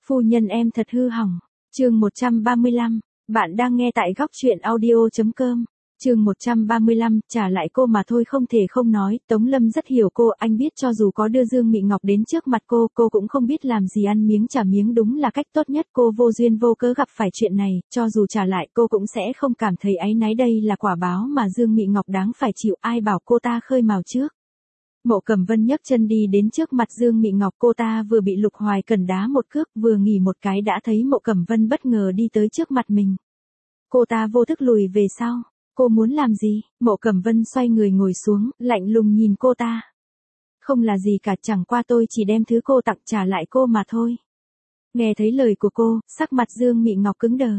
Phu nhân em thật hư hỏng. Chương 135, bạn đang nghe tại góc truyện audio.com. Chương 135, trả lại cô mà thôi không thể không nói, Tống Lâm rất hiểu cô, anh biết cho dù có đưa Dương Mị Ngọc đến trước mặt cô cũng không biết làm gì, ăn miếng trả miếng đúng là cách tốt nhất, cô vô duyên vô cớ gặp phải chuyện này, cho dù trả lại cô cũng sẽ không cảm thấy áy náy, đây là quả báo mà Dương Mị Ngọc đáng phải chịu, ai bảo cô ta khơi mào trước. Mộ Cẩm Vân nhấc chân đi đến trước mặt Dương Mị Ngọc, cô ta vừa bị Lục Hoài Cẩn đá một cước, vừa nghỉ một cái đã thấy Mộ Cẩm Vân bất ngờ đi tới trước mặt mình. Cô ta vô thức lùi về sau. Cô muốn làm gì? Mộ Cẩm Vân xoay người ngồi xuống, lạnh lùng nhìn cô ta. Không là gì cả, chẳng qua tôi chỉ đem thứ cô tặng trả lại cô mà thôi. Nghe thấy lời của cô, sắc mặt Dương Mị Ngọc cứng đờ.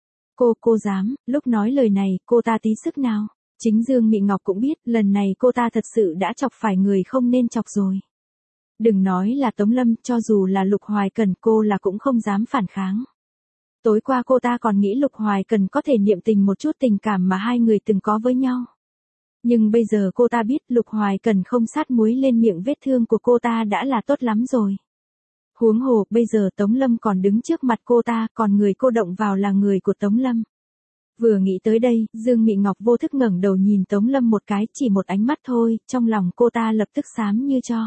Cô dám, lúc nói lời này, cô ta tí sức nào? Chính Dương Mị Ngọc cũng biết, lần này cô ta thật sự đã chọc phải người không nên chọc rồi. Đừng nói là Tống Lâm, cho dù là Lục Hoài Cẩn cô là cũng không dám phản kháng. Tối qua cô ta còn nghĩ Lục Hoài Cẩn có thể niệm tình một chút tình cảm mà hai người từng có với nhau. Nhưng bây giờ cô ta biết Lục Hoài Cẩn không sát muối lên miệng vết thương của cô ta đã là tốt lắm rồi. Huống hồ, bây giờ Tống Lâm còn đứng trước mặt cô ta, còn người cô động vào là người của Tống Lâm. Vừa nghĩ tới đây, Dương Mị Ngọc vô thức ngẩng đầu nhìn Tống Lâm một cái, chỉ một ánh mắt thôi, trong lòng cô ta lập tức xám như tro.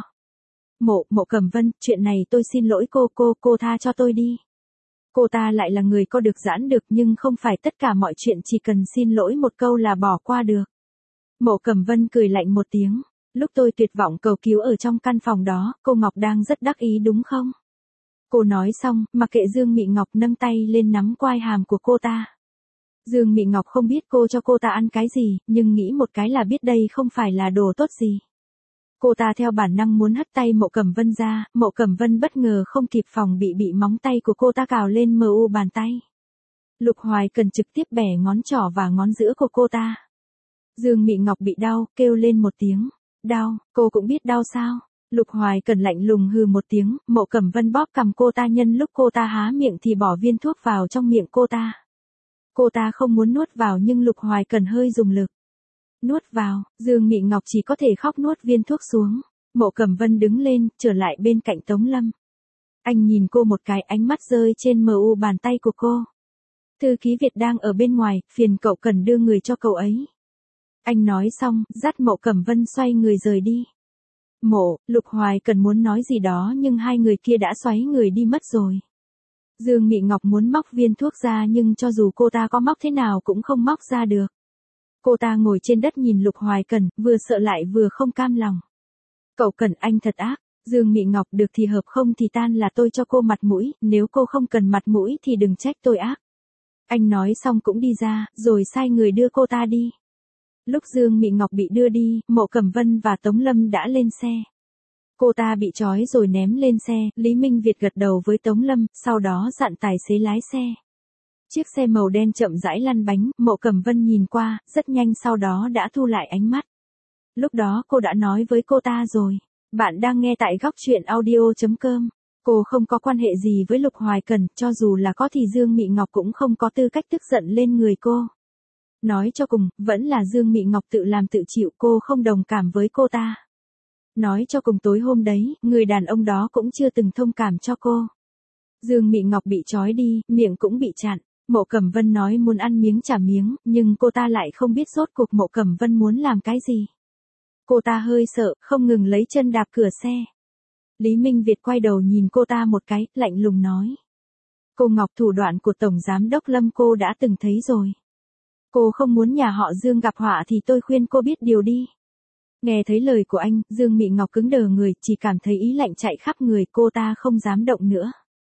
Mộ Cẩm Vân, chuyện này tôi xin lỗi cô tha cho tôi đi. Cô ta lại là người có được giãn được, nhưng không phải tất cả mọi chuyện chỉ cần xin lỗi một câu là bỏ qua được. Mộ Cẩm Vân cười lạnh một tiếng, lúc tôi tuyệt vọng cầu cứu ở trong căn phòng đó, cô Ngọc đang rất đắc ý đúng không? Cô nói xong, mặc kệ Dương Mị Ngọc nâng tay lên nắm quai hàm của cô ta. Dương Mị Ngọc không biết cô cho cô ta ăn cái gì, nhưng nghĩ một cái là biết đây không phải là đồ tốt gì. Cô ta theo bản năng muốn hất tay Mộ Cẩm Vân ra, Mộ Cẩm Vân bất ngờ không kịp phòng bị móng tay của cô ta cào lên bàn tay. Lục Hoài Cẩn trực tiếp bẻ ngón trỏ và ngón giữa của cô ta. Dương Mị Ngọc bị đau, kêu lên một tiếng. Đau, cô cũng biết đau sao? Lục Hoài Cẩn lạnh lùng hừ một tiếng, Mộ Cẩm Vân bóp cằm cô ta, nhân lúc cô ta há miệng thì bỏ viên thuốc vào trong miệng cô ta. Cô ta không muốn nuốt vào nhưng Lục Hoài Cẩn hơi dùng lực. Nuốt vào, Dương Mị Ngọc chỉ có thể khóc nuốt viên thuốc xuống. Mộ Cẩm Vân đứng lên, trở lại bên cạnh Tống Lâm. Anh nhìn cô một cái, ánh mắt rơi trên bàn tay của cô. Thư ký Việt đang ở bên ngoài, phiền cậu cần đưa người cho cậu ấy. Anh nói xong, dắt Mộ Cẩm Vân xoay người rời đi. Lục Hoài Cẩn muốn nói gì đó nhưng hai người kia đã xoáy người đi mất rồi. Dương Mị Ngọc muốn móc viên thuốc ra nhưng cho dù cô ta có móc thế nào cũng không móc ra được. Cô ta ngồi trên đất nhìn Lục Hoài Cẩn, vừa sợ lại vừa không cam lòng. Cậu Cẩn anh thật ác. Dương Mị Ngọc, được thì hợp không thì tan, là tôi cho cô mặt mũi, nếu cô không cần mặt mũi thì đừng trách tôi ác. Anh nói xong cũng đi ra, rồi sai người đưa cô ta đi. Lúc Dương Mị Ngọc bị đưa đi, Mộ Cẩm Vân và Tống Lâm đã lên xe. Cô ta bị trói rồi ném lên xe, Lý Minh Việt gật đầu với Tống Lâm, sau đó dặn tài xế lái xe. Chiếc xe màu đen chậm rãi lăn bánh, Mộ Cẩm Vân nhìn qua, rất nhanh sau đó đã thu lại ánh mắt. Lúc đó cô đã nói với cô ta rồi. Bạn đang nghe tại góc truyện audio.com. Cô không có quan hệ gì với Lục Hoài Cẩn, cho dù là có thì Dương Mị Ngọc cũng không có tư cách tức giận lên người cô. Nói cho cùng, vẫn là Dương Mị Ngọc tự làm tự chịu, cô không đồng cảm với cô ta. Nói cho cùng tối hôm đấy, người đàn ông đó cũng chưa từng thông cảm cho cô. Dương Mị Ngọc bị trói đi, miệng cũng bị chặn. Mộ Cẩm Vân nói muốn ăn miếng trả miếng, nhưng cô ta lại không biết rốt cuộc Mộ Cẩm Vân muốn làm cái gì. Cô ta hơi sợ, không ngừng lấy chân đạp cửa xe. Lý Minh Việt quay đầu nhìn cô ta một cái, lạnh lùng nói. Cô Ngọc, thủ đoạn của Tổng Giám đốc Lâm cô đã từng thấy rồi. Cô không muốn nhà họ Dương gặp họa thì tôi khuyên cô biết điều đi. Nghe thấy lời của anh, Dương Mị Ngọc cứng đờ người, chỉ cảm thấy ý lạnh chạy khắp người, cô ta không dám động nữa.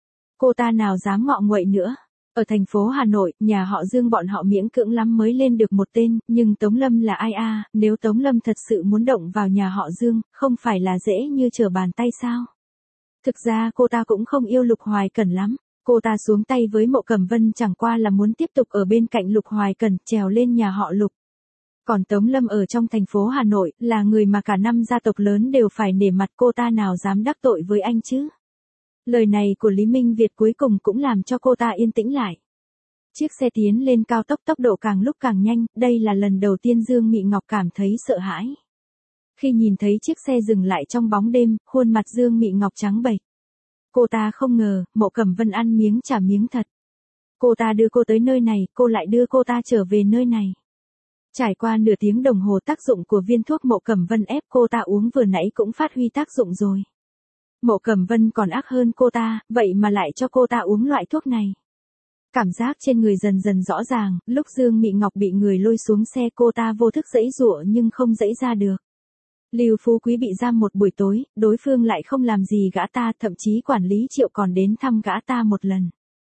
Cô ta nào dám ngọ nguậy nữa. Ở thành phố Hà Nội, nhà họ Dương bọn họ miễn cưỡng lắm mới lên được một tên, nhưng Tống Lâm là ai à, nếu Tống Lâm thật sự muốn động vào nhà họ Dương, không phải là dễ như trở bàn tay sao? Thực ra cô ta cũng không yêu Lục Hoài Cẩn lắm, cô ta xuống tay với Mộ Cẩm Vân chẳng qua là muốn tiếp tục ở bên cạnh Lục Hoài Cẩn, trèo lên nhà họ Lục. Còn Tống Lâm ở trong thành phố Hà Nội, là người mà cả năm gia tộc lớn đều phải nể mặt, cô ta nào dám đắc tội với anh chứ? Lời này của Lý Minh Việt cuối cùng cũng làm cho cô ta yên tĩnh lại. Chiếc xe tiến lên cao tốc, tốc độ càng lúc càng nhanh, đây là lần đầu tiên Dương Mị Ngọc cảm thấy sợ hãi. Khi nhìn thấy chiếc xe dừng lại trong bóng đêm, khuôn mặt Dương Mị Ngọc trắng bệch. Cô ta không ngờ, Mộ Cẩm Vân ăn miếng trả miếng thật. Cô ta đưa cô tới nơi này, cô lại đưa cô ta trở về nơi này. Trải qua nửa tiếng đồng hồ tác dụng của viên thuốc Mộ Cẩm Vân ép cô ta uống vừa nãy cũng phát huy tác dụng rồi. Mộ Cẩm Vân còn ác hơn cô ta, vậy mà lại cho cô ta uống loại thuốc này. Cảm giác trên người dần dần rõ ràng, lúc Dương Mị Ngọc bị người lôi xuống xe cô ta vô thức giãy giụa nhưng không giãy ra được. Lưu Phú Quý bị giam một buổi tối, đối phương lại không làm gì gã ta, thậm chí quản lý Triệu còn đến thăm gã ta một lần.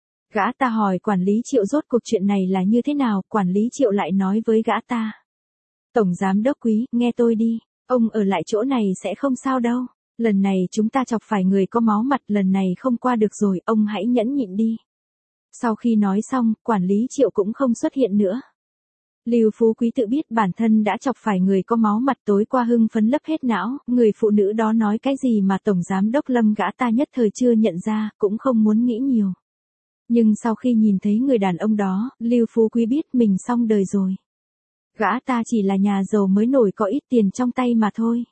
Gã ta hỏi quản lý Triệu rốt cuộc chuyện này là như thế nào, quản lý Triệu lại nói với gã ta. Tổng giám đốc Quý, nghe tôi đi, ông ở lại chỗ này sẽ không sao đâu. Lần này chúng ta chọc phải người có máu mặt, lần này không qua được rồi, ông hãy nhẫn nhịn đi. Sau khi nói xong, quản lý Triệu cũng không xuất hiện nữa. Lưu Phú Quý tự biết bản thân đã chọc phải người có máu mặt, tối qua hưng phấn lấp hết não, người phụ nữ đó nói cái gì mà tổng giám đốc Lâm gã ta nhất thời chưa nhận ra, cũng không muốn nghĩ nhiều. Nhưng sau khi nhìn thấy người đàn ông đó, Lưu Phú Quý biết mình xong đời rồi. Gã ta chỉ là nhà giàu mới nổi có ít tiền trong tay mà thôi.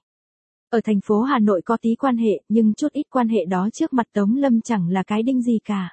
Ở thành phố Hà Nội có tí quan hệ, nhưng chút ít quan hệ đó trước mặt Tống Lâm chẳng là cái đinh gì cả.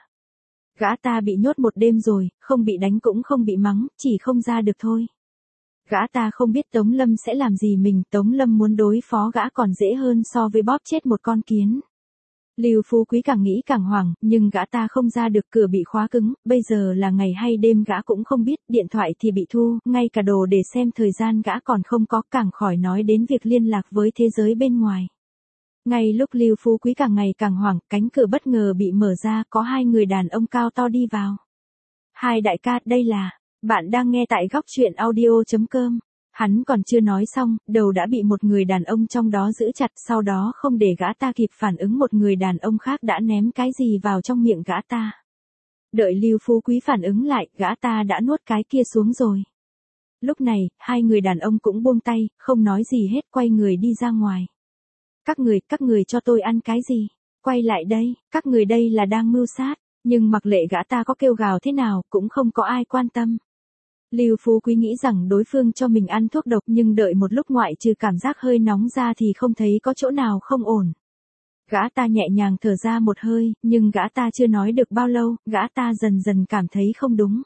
Gã ta bị nhốt một đêm rồi, không bị đánh cũng không bị mắng, chỉ không ra được thôi. Gã ta không biết Tống Lâm sẽ làm gì mình, Tống Lâm muốn đối phó gã còn dễ hơn so với bóp chết một con kiến. Lưu Phú Quý càng nghĩ càng hoảng, nhưng gã ta không ra được, cửa bị khóa cứng, bây giờ là ngày hay đêm gã cũng không biết, điện thoại thì bị thu, ngay cả đồ để xem thời gian gã còn không có, càng khỏi nói đến việc liên lạc với thế giới bên ngoài. Ngay lúc Lưu Phú Quý càng ngày càng hoảng, cánh cửa bất ngờ bị mở ra, có hai người đàn ông cao to đi vào. Hai đại ca, đây là, bạn đang nghe tại góc truyện audio.com. Hắn còn chưa nói xong, đầu đã bị một người đàn ông trong đó giữ chặt, sau đó không để gã ta kịp phản ứng, một người đàn ông khác đã ném cái gì vào trong miệng gã ta. Đợi Lưu Phú Quý phản ứng lại, gã ta đã nuốt cái kia xuống rồi. Lúc này, hai người đàn ông cũng buông tay, không nói gì hết, quay người đi ra ngoài. Các người cho tôi ăn cái gì? Quay lại đây, các người đây là đang mưu sát, nhưng mặc lệ gã ta có kêu gào thế nào, cũng không có ai quan tâm. Lưu Phú Quý nghĩ rằng đối phương cho mình ăn thuốc độc, nhưng đợi một lúc ngoại trừ cảm giác hơi nóng ra thì không thấy có chỗ nào không ổn. Gã ta nhẹ nhàng thở ra một hơi, nhưng gã ta chưa nói được bao lâu, gã ta dần dần cảm thấy không đúng.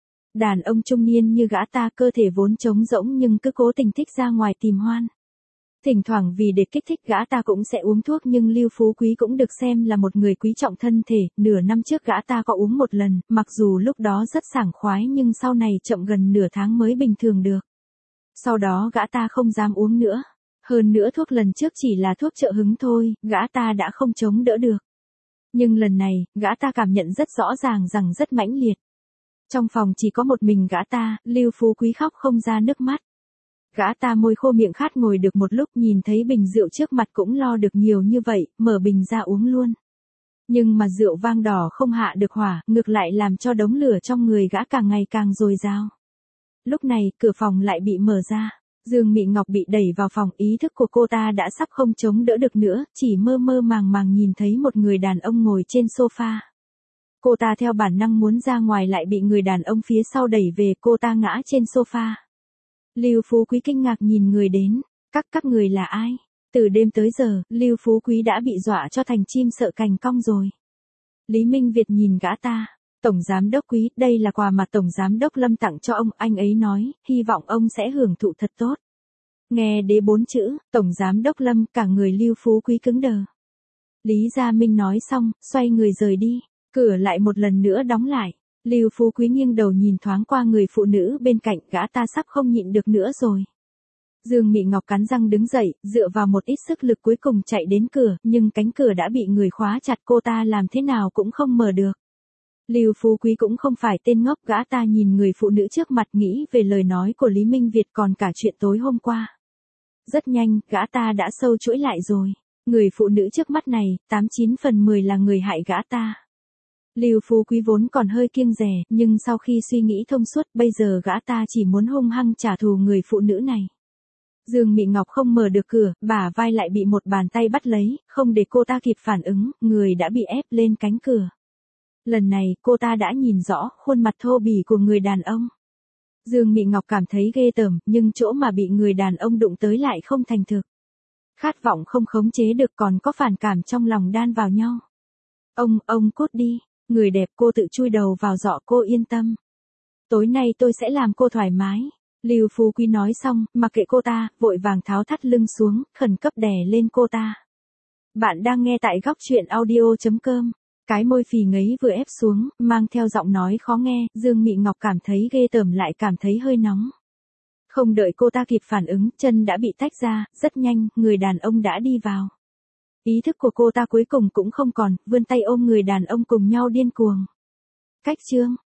Đàn ông trung niên như gã ta cơ thể vốn trống rỗng nhưng cứ cố tình thích ra ngoài tìm hoan. Thỉnh thoảng vì để kích thích gã ta cũng sẽ uống thuốc, nhưng Lưu Phú Quý cũng được xem là một người quý trọng thân thể, nửa năm trước gã ta có uống một lần, mặc dù lúc đó rất sảng khoái nhưng sau này chậm gần nửa tháng mới bình thường được. Sau đó gã ta không dám uống nữa. Hơn nữa thuốc lần trước chỉ là thuốc trợ hứng thôi, gã ta đã không chống đỡ được. Nhưng lần này, gã ta cảm nhận rất rõ ràng rằng rất mãnh liệt. Trong phòng chỉ có một mình gã ta, Lưu Phú Quý khóc không ra nước mắt. Gã ta môi khô miệng khát ngồi được một lúc, nhìn thấy bình rượu trước mặt cũng lo được nhiều như vậy, mở bình ra uống luôn. Nhưng mà rượu vang đỏ không hạ được hỏa, ngược lại làm cho đống lửa trong người gã càng ngày càng dồi dào. Lúc này, cửa phòng lại bị mở ra. Dương Mị Ngọc bị đẩy vào phòng, ý thức của cô ta đã sắp không chống đỡ được nữa, chỉ mơ mơ màng màng nhìn thấy một người đàn ông ngồi trên sofa. Cô ta theo bản năng muốn ra ngoài lại bị người đàn ông phía sau đẩy về, cô ta ngã trên sofa. Lưu Phú Quý kinh ngạc nhìn người đến, các người là ai? Từ đêm tới giờ, Lưu Phú Quý đã bị dọa cho thành chim sợ cành cong rồi. Lý Minh Việt nhìn gã ta, Tổng Giám Đốc Quý, đây là quà mà Tổng Giám Đốc Lâm tặng cho ông, anh ấy nói, hy vọng ông sẽ hưởng thụ thật tốt. Nghe đến 4 chữ, Tổng Giám Đốc Lâm, cả người Lưu Phú Quý cứng đờ. Lý Gia Minh nói xong, xoay người rời đi, cửa lại một lần nữa đóng lại. Lưu Phú Quý nghiêng đầu nhìn thoáng qua người phụ nữ bên cạnh, gã ta sắp không nhịn được nữa rồi. Dương Mị Ngọc cắn răng đứng dậy, dựa vào một ít sức lực cuối cùng chạy đến cửa, nhưng cánh cửa đã bị người khóa chặt, cô ta làm thế nào cũng không mở được. Lưu Phú Quý cũng không phải tên ngốc, gã ta nhìn người phụ nữ trước mặt, nghĩ về lời nói của Lý Minh Việt còn cả chuyện tối hôm qua. Rất nhanh, gã ta đã sâu chuỗi lại rồi. Người phụ nữ trước mắt này, 89 phần 10 là người hại gã ta. Lưu Phú Quý vốn còn hơi kiêng dè, nhưng sau khi suy nghĩ thông suốt, bây giờ gã ta chỉ muốn hung hăng trả thù người phụ nữ này. Dương Mị Ngọc không mở được cửa, bả vai lại bị một bàn tay bắt lấy, không để cô ta kịp phản ứng, người đã bị ép lên cánh cửa. Lần này, cô ta đã nhìn rõ khuôn mặt thô bỉ của người đàn ông. Dương Mị Ngọc cảm thấy ghê tởm, nhưng chỗ mà bị người đàn ông đụng tới lại không thành thực. Khát vọng không khống chế được, còn có phản cảm trong lòng đan vào nhau. Ông cút đi, người đẹp cô tự chui đầu vào giỏ cô yên tâm. Tối nay tôi sẽ làm cô thoải mái. Lưu Phú Quý nói xong, mặc kệ cô ta, vội vàng tháo thắt lưng xuống, khẩn cấp đè lên cô ta. Bạn đang nghe tại góc chuyện audio.com. Cái môi phì ngấy vừa ép xuống, mang theo giọng nói khó nghe, Dương Mị Ngọc cảm thấy ghê tởm lại cảm thấy hơi nóng. Không đợi cô ta kịp phản ứng, chân đã bị tách ra, rất nhanh, người đàn ông đã đi vào. Ý thức của cô ta cuối cùng cũng không còn, vươn tay ôm người đàn ông cùng nhau điên cuồng. Cách chương